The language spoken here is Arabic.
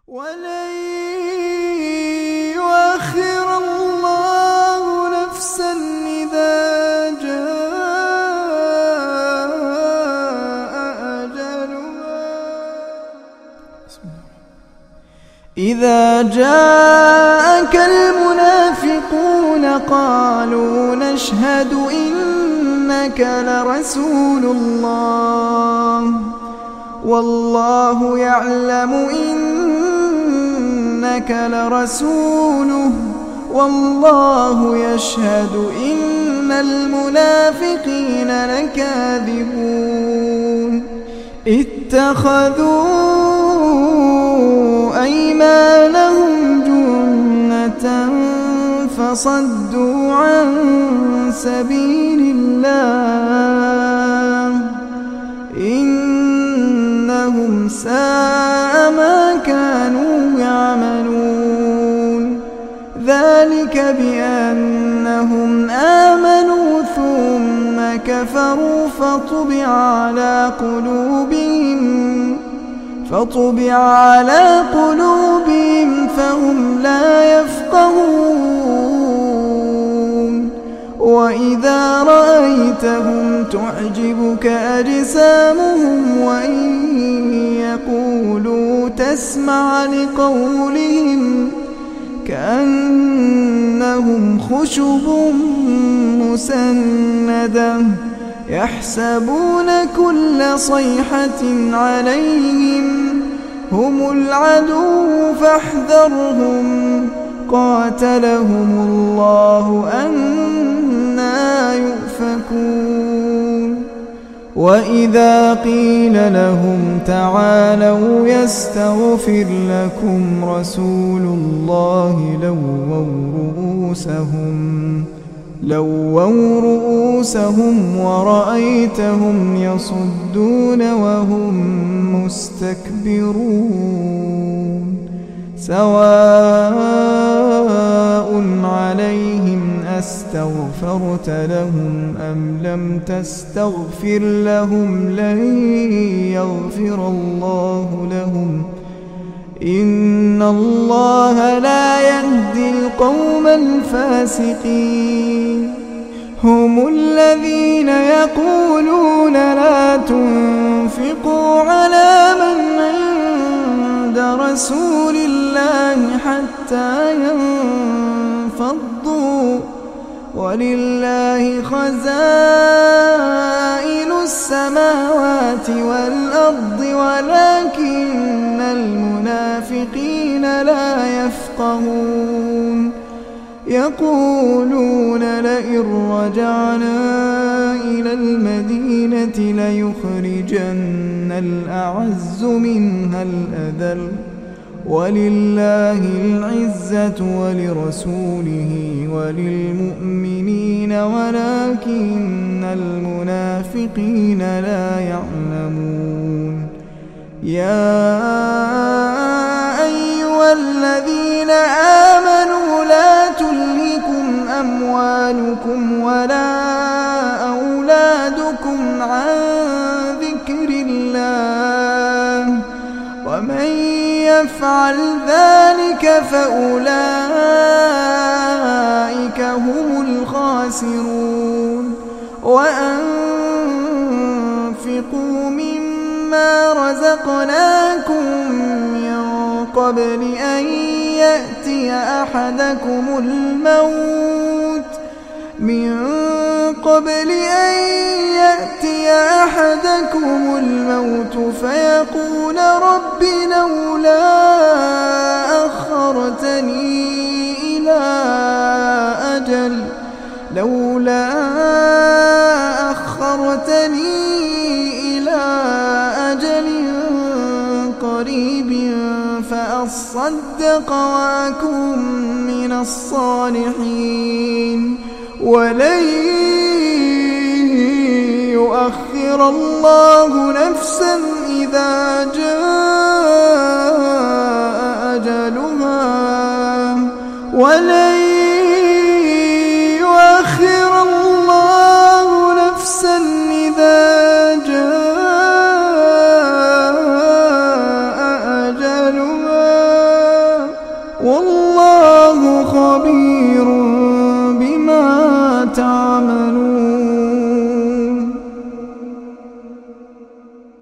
ولن يؤخر الله نفسا إذا جاء أجلها. إذا جاءك المنافقون قالوا نشهد إنك لرسول الله والله يعلم إنك لرسوله والله يشهد إن المنافقين لكاذبون. اتخذوا أيمانهم جنة فصدوا عن سبيل الله إنهم ساء ما كانوا يعملون. ذلك بأنهم آمنوا ثم كفروا فطبع على قلوبهم فهم لا يفقهون. وإذا رأيتهم تعجبك أجسامهم وإن يقولوا تسمع لقولهم كأنهم خشب مسندة يحسبون كل صيحة عليهم هم العدو فاحذرهم قاتلهم الله أنى يؤفكون. وإذا قيل لهم تعالوا يستغفر لكم رسول الله لووا رؤوسهم ورأيتهم يصدون وهم مستكبرون. سواء عليهم أستغفرت لهم أم لم تستغفر لهم لن يغفر الله لهم إن الله لا يهدي القوم الفاسقين. هم الذين يقولون لا تنفقوا على من عند رسول الله حتى ينفضوا ولله خزائن السماوات والأرض ولكن المنافقين لا يفقهون. يقولون لئن رجعنا إلى المدينة ليخرجن الأعز منها الأذل ولله العزة ولرسوله وللمؤمنين ولكن المنافقين لا يعلمون. يا أيها الذين آمنوا لا تلهكم أموالكم ولا أولادكم عن ذكر الله ومن يفعل ذلك فأولئك هم الخاسرون. وأنفقوا مما رزقناكم من قبل أن يأتي أحدكم الموت فيقول رب لولا أخرتني إلى أجل قريب فأصدق وأكن من الصالحين. ولن يؤخر الله نفسا إذا جاء أجلها ولن يؤخر الله نفسا إذا جاء أجلها والله خبير